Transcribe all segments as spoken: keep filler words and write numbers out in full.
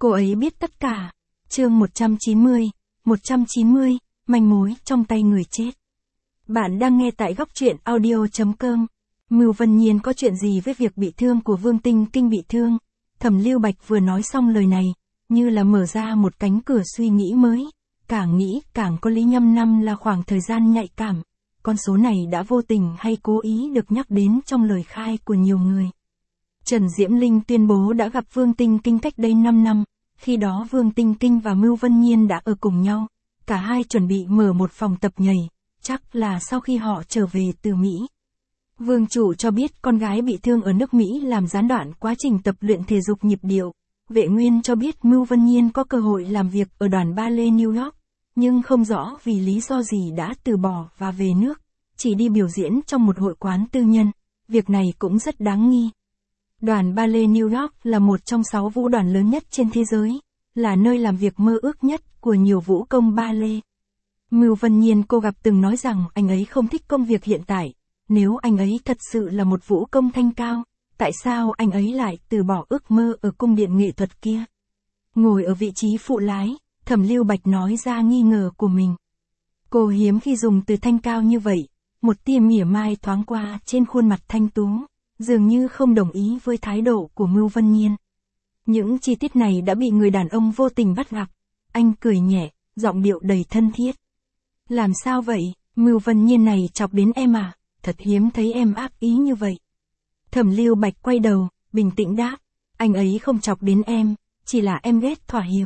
Cô ấy biết tất cả. Chương một trăm chín mươi, một trăm chín mươi, manh mối trong tay người chết. Bạn đang nghe tại góc truyện audio chấm com. Mưu Vân Nhiên có chuyện gì với việc bị thương của Vương Tinh Kinh bị thương? Thẩm Lưu Bạch vừa nói xong lời này, như là mở ra một cánh cửa suy nghĩ mới. Càng nghĩ càng có lý. Nhâm năm là khoảng thời gian nhạy cảm. Con số này đã vô tình hay cố ý được nhắc đến trong lời khai của nhiều người. Trần Diễm Linh tuyên bố đã gặp Vương Tinh Kinh cách đây năm năm. Khi đó Vương Tinh Kinh và Mưu Vân Nhiên đã ở cùng nhau. Cả hai chuẩn bị mở một phòng tập nhảy, chắc là sau khi họ trở về từ Mỹ. Vương chủ cho biết con gái bị thương ở nước Mỹ làm gián đoạn quá trình tập luyện thể dục nhịp điệu. Vệ Nguyên cho biết Mưu Vân Nhiên có cơ hội làm việc ở đoàn ballet New York, nhưng không rõ vì lý do gì đã từ bỏ và về nước, chỉ đi biểu diễn trong một hội quán tư nhân. Việc này cũng rất đáng nghi. Đoàn ballet New York là một trong sáu vũ đoàn lớn nhất trên thế giới, là nơi làm việc mơ ước nhất của nhiều vũ công ballet. Mưu Vân Nhiên cô gặp từng nói rằng anh ấy không thích công việc hiện tại. Nếu anh ấy thật sự là một vũ công thanh cao, tại sao anh ấy lại từ bỏ ước mơ ở cung điện nghệ thuật kia? Ngồi ở vị trí phụ lái, Thẩm Lưu Bạch nói ra nghi ngờ của mình. Cô hiếm khi dùng từ thanh cao như vậy, một tia mỉa mai thoáng qua trên khuôn mặt thanh tú, dường như không đồng ý với thái độ của Mưu Vân Nhiên. Những chi tiết này đã bị người đàn ông vô tình bắt gặp. Anh cười nhẹ, giọng điệu đầy thân thiết. Làm sao vậy, Mưu Vân Nhiên này chọc đến em à? Thật hiếm thấy em ác ý như vậy. Thẩm Lưu Bạch quay đầu, bình tĩnh đáp. Anh ấy không chọc đến em, chỉ là em ghét thỏa hiệp.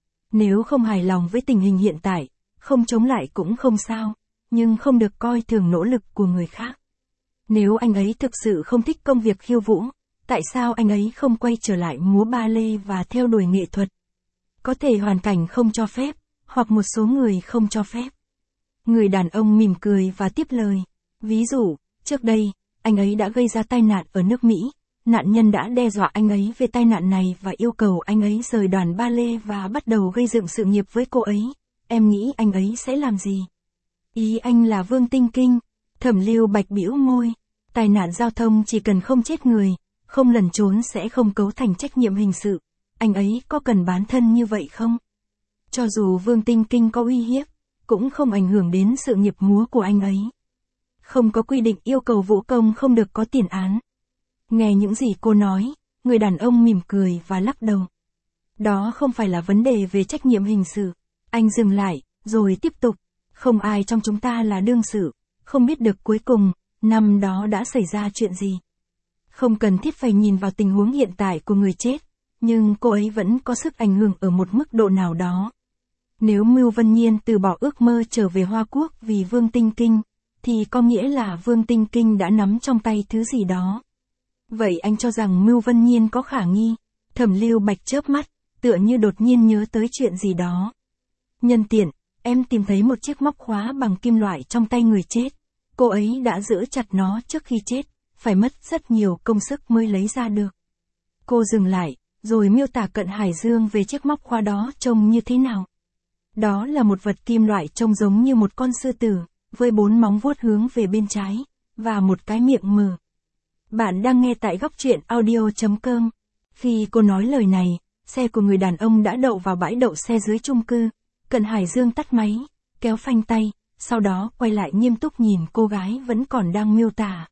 Nếu không hài lòng với tình hình hiện tại, không chống lại cũng không sao, nhưng không được coi thường nỗ lực của người khác. Nếu anh ấy thực sự không thích công việc khiêu vũ, tại sao anh ấy không quay trở lại múa ballet và theo đuổi nghệ thuật? Có thể hoàn cảnh không cho phép, hoặc một số người không cho phép. Người đàn ông mỉm cười và tiếp lời. Ví dụ, trước đây, anh ấy đã gây ra tai nạn ở nước Mỹ. Nạn nhân đã đe dọa anh ấy về tai nạn này và yêu cầu anh ấy rời đoàn ballet và bắt đầu gây dựng sự nghiệp với cô ấy. Em nghĩ anh ấy sẽ làm gì? Ý anh là Vương Tinh Kinh. Thẩm Lưu Bạch bĩu môi. Tai nạn giao thông chỉ cần không chết người, không lẩn trốn sẽ không cấu thành trách nhiệm hình sự. Anh ấy có cần bán thân như vậy không? Cho dù Vương Tinh Kinh có uy hiếp, cũng không ảnh hưởng đến sự nghiệp múa của anh ấy. Không có quy định yêu cầu vũ công không được có tiền án. Nghe những gì cô nói, người đàn ông mỉm cười và lắc đầu. Đó không phải là vấn đề về trách nhiệm hình sự. Anh dừng lại, rồi tiếp tục. Không ai trong chúng ta là đương sự, không biết được cuối cùng, năm đó đã xảy ra chuyện gì. Không cần thiết phải nhìn vào tình huống hiện tại của người chết, nhưng cô ấy vẫn có sức ảnh hưởng ở một mức độ nào đó. Nếu Mưu Vân Nhiên từ bỏ ước mơ trở về Hoa Quốc vì Vương Tinh Kinh, thì có nghĩa là Vương Tinh Kinh đã nắm trong tay thứ gì đó. Vậy anh cho rằng Mưu Vân Nhiên có khả nghi? Thẩm Lưu Bạch chớp mắt, tựa như đột nhiên nhớ tới chuyện gì đó. Nhân tiện, em tìm thấy một chiếc móc khóa bằng kim loại trong tay người chết. Cô ấy đã giữ chặt nó trước khi chết, phải mất rất nhiều công sức mới lấy ra được. Cô dừng lại, rồi miêu tả Cận Hải Dương về chiếc móc khóa đó trông như thế nào. Đó là một vật kim loại trông giống như một con sư tử, với bốn móng vuốt hướng về bên trái, và một cái miệng mở. Bạn đang nghe tại góc truyện audio chấm com. Khi cô nói lời này, xe của người đàn ông đã đậu vào bãi đậu xe dưới chung cư. Cận Hải Dương tắt máy, kéo phanh tay, sau đó quay lại nghiêm túc nhìn cô gái vẫn còn đang miêu tả.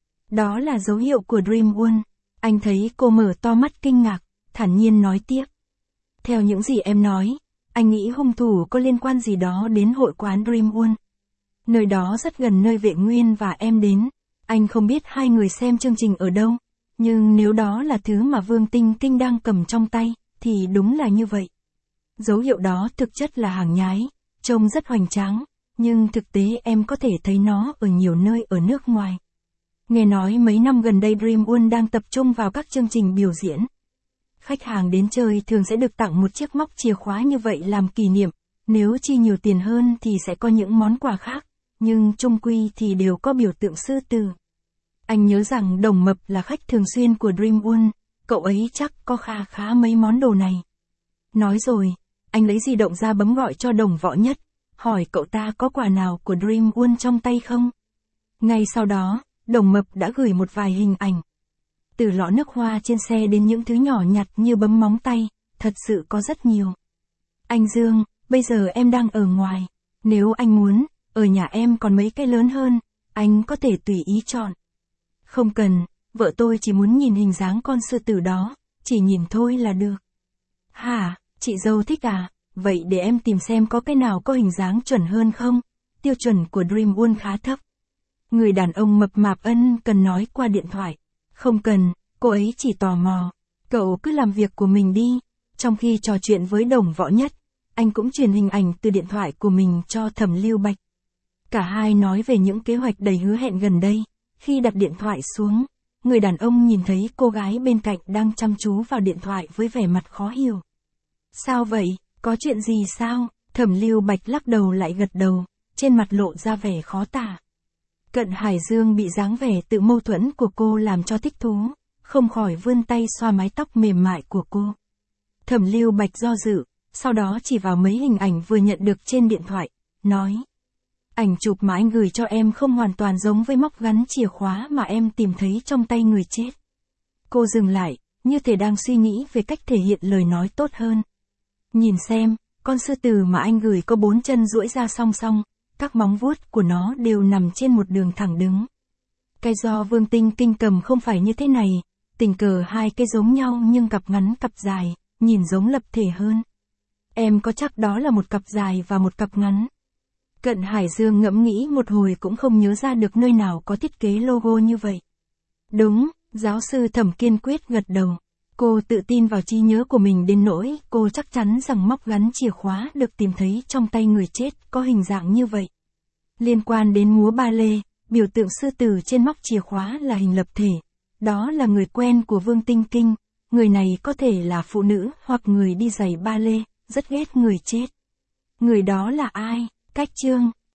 Đó là dấu hiệu của Dream One. Anh thấy cô mở to mắt kinh ngạc, thản nhiên nói tiếp. Theo những gì em nói, anh nghĩ hung thủ có liên quan gì đó đến hội quán Dream One. Nơi đó rất gần nơi Vệ Nguyên và em đến. Anh không biết hai người xem chương trình ở đâu, nhưng nếu đó là thứ mà Vương Tinh Kinh đang cầm trong tay, thì đúng là như vậy. Dấu hiệu đó thực chất là hàng nhái, trông rất hoành tráng, nhưng thực tế em có thể thấy nó ở nhiều nơi ở nước ngoài. Nghe nói mấy năm gần đây Dream One đang tập trung vào các chương trình biểu diễn. Khách hàng đến chơi thường sẽ được tặng một chiếc móc chìa khóa như vậy làm kỷ niệm, nếu chi nhiều tiền hơn thì sẽ có những món quà khác, nhưng chung quy thì đều có biểu tượng sư tử. Anh nhớ rằng Đồng Mập là khách thường xuyên của Dream One, cậu ấy chắc có kha khá mấy món đồ này. Nói rồi, anh lấy di động ra bấm gọi cho Đồng Võ Nhất, hỏi cậu ta có quà nào của Dream One trong tay không. Ngay sau đó, Đồng Mập đã gửi một vài hình ảnh. Từ lọ nước hoa trên xe đến những thứ nhỏ nhặt như bấm móng tay, thật sự có rất nhiều. Anh Dương, bây giờ em đang ở ngoài. Nếu anh muốn, ở nhà em còn mấy cái lớn hơn, anh có thể tùy ý chọn. Không cần, vợ tôi chỉ muốn nhìn hình dáng con sư tử đó, chỉ nhìn thôi là được. Hả, chị dâu thích à? Vậy để em tìm xem có cái nào có hình dáng chuẩn hơn không? Tiêu chuẩn của Dream World khá thấp. Người đàn ông mập mạp ân cần nói qua điện thoại. Không cần, cô ấy chỉ tò mò. Cậu cứ làm việc của mình đi. Trong khi trò chuyện với Đồng Võ Nhất, anh cũng truyền hình ảnh từ điện thoại của mình cho Thẩm Lưu Bạch. Cả hai nói về những kế hoạch đầy hứa hẹn gần đây. Khi đặt điện thoại xuống, người đàn ông nhìn thấy cô gái bên cạnh đang chăm chú vào điện thoại với vẻ mặt khó hiểu. Sao vậy, có chuyện gì sao? Thẩm Lưu Bạch lắc đầu lại gật đầu, trên mặt lộ ra vẻ khó tả. Cận Hải Dương bị dáng vẻ tự mâu thuẫn của cô làm cho thích thú, không khỏi vươn tay xoa mái tóc mềm mại của cô. Thẩm Lưu Bạch do dự, sau đó chỉ vào mấy hình ảnh vừa nhận được trên điện thoại, nói. Ảnh chụp mà anh gửi cho em không hoàn toàn giống với móc gắn chìa khóa mà em tìm thấy trong tay người chết. Cô dừng lại, như thể đang suy nghĩ về cách thể hiện lời nói tốt hơn. Nhìn xem, con sư tử mà anh gửi có bốn chân duỗi ra song song, các móng vuốt của nó đều nằm trên một đường thẳng đứng. Cái do Vương Tinh Kinh cầm không phải như thế này, tình cờ hai cái giống nhau nhưng cặp ngắn cặp dài, nhìn giống lập thể hơn. Em có chắc đó là một cặp dài và một cặp ngắn? Cận Hải Dương ngẫm nghĩ một hồi cũng không nhớ ra được nơi nào có thiết kế logo như vậy. Đúng, giáo sư Thẩm kiên quyết gật đầu. Cô tự tin vào trí nhớ của mình đến nỗi cô chắc chắn rằng móc gắn chìa khóa được tìm thấy trong tay người chết có hình dạng như vậy. Liên quan đến múa ba lê, biểu tượng sư tử trên móc chìa khóa là hình lập thể. Đó là người quen của Vương Tinh Kinh. Người này có thể là phụ nữ hoặc người đi giày ba lê, rất ghét người chết. Người đó là ai? Cách chương